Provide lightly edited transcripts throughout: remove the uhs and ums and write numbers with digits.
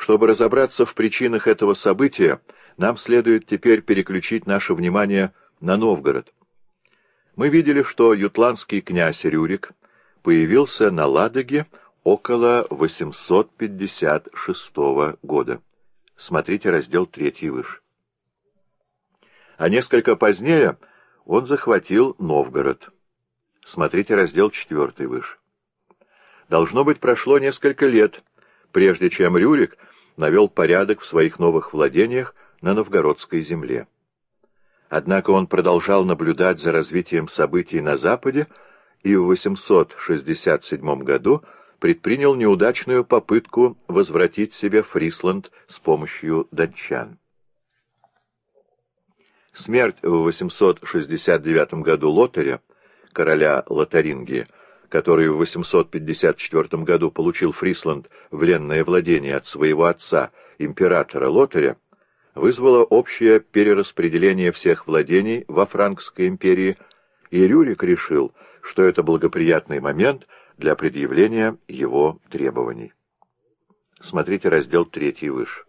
Чтобы разобраться в причинах этого события, нам следует теперь переключить наше внимание на Новгород. Мы видели, что ютландский князь Рюрик появился на Ладоге около 856 года. Смотрите раздел 3 выше. А несколько позднее он захватил Новгород. Смотрите раздел 4 выше. Должно быть, прошло несколько лет, прежде чем Рюрик навел порядок в своих новых владениях на новгородской земле. Однако он продолжал наблюдать за развитием событий на Западе и в 867 году предпринял неудачную попытку возвратить себе Фрисланд с помощью датчан. Смерть в 869 году Лотаря, короля Лотарингии, который в 854 году получил Фрисланд в ленное владение от своего отца, императора Лотаря, вызвало общее перераспределение всех владений во Франкской империи, и Рюрик решил, что это благоприятный момент для предъявления его требований. Смотрите раздел 3 выше.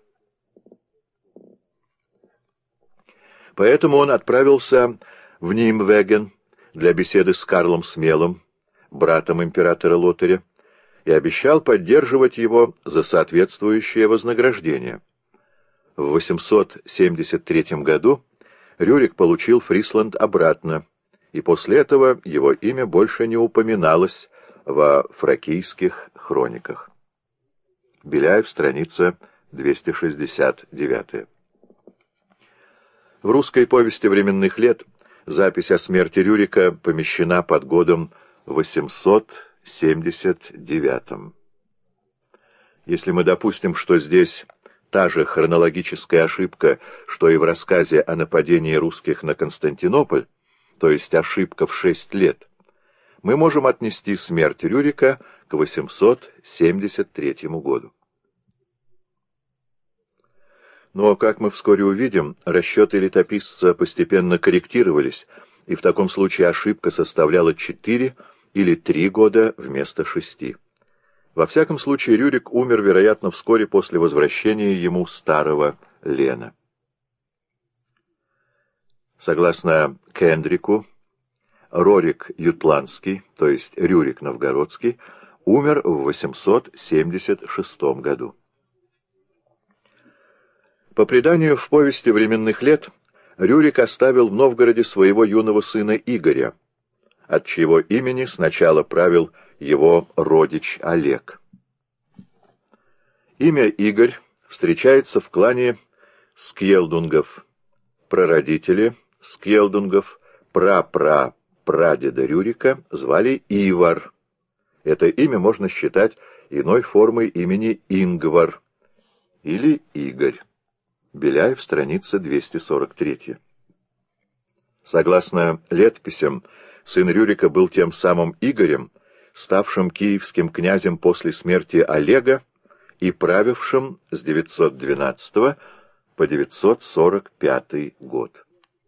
Поэтому он отправился в Нимвеген для беседы с Карлом Смелым, братом императора Лотаря, и обещал поддерживать его за соответствующее вознаграждение. В 873 году Рюрик получил Фрисланд обратно, и после этого его имя больше не упоминалось во фракийских хрониках. Беляев, страница 269. В русской повести временных лет запись о смерти Рюрика помещена под годом 879. Если мы допустим, что здесь та же хронологическая ошибка, что и в рассказе о нападении русских на Константинополь, то есть ошибка в 6 лет, мы можем отнести смерть Рюрика к 873 году. Но, как мы вскоре увидим, расчеты летописца постепенно корректировались, и в таком случае ошибка составляла 4 или 3 года вместо 6. Во всяком случае, Рюрик умер, вероятно, вскоре после возвращения ему старого лена. Согласно Кендрику, Рорик Ютландский, то есть Рюрик Новгородский, умер в 876 году. По преданию в повести временных лет, Рюрик оставил в Новгороде своего юного сына Игоря, от чьего имени сначала правил его родич Олег. Имя Игорь встречается в клане Скьелдунгов. Прародители Скьелдунгов, прадеда Рюрика, звали Ивар. Это имя можно считать иной формой имени Ингвар или Игорь. Беляев, страница 243. Согласно летописям, сын Рюрика был тем самым Игорем, ставшим киевским князем после смерти Олега и правившим с 912 по 945 год.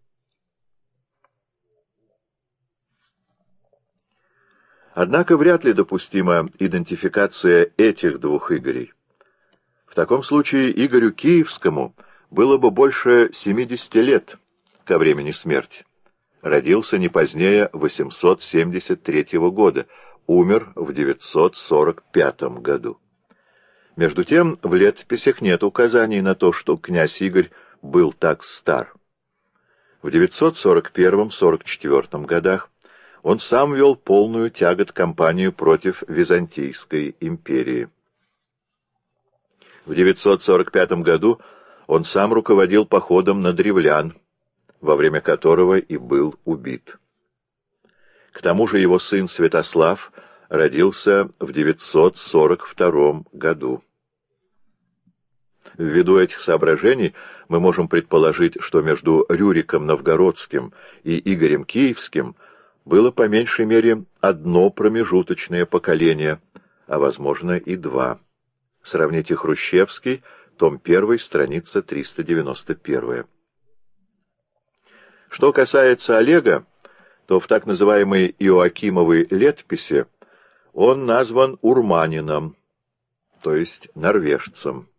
Однако вряд ли допустима идентификация этих двух Игорей. В таком случае Игорю Киевскому было бы больше 70 лет ко времени смерти. Родился не позднее 873 года, умер в 945 году. Между тем, в летописях нет указаний на то, что князь Игорь был так стар. В 941-44 годах он сам вел полную тягот-кампанию против Византийской империи. В 945 году он сам руководил походом на древлян, во время которого и был убит. К тому же его сын Святослав родился в 942 году. Ввиду этих соображений мы можем предположить, что между Рюриком Новгородским и Игорем Киевским было по меньшей мере одно промежуточное поколение, а возможно и два. Сравните Хрущевский, том 1, страница 391. Что касается Олега, то в так называемой Иоакимовой летописи он назван урманином, то есть норвежцем.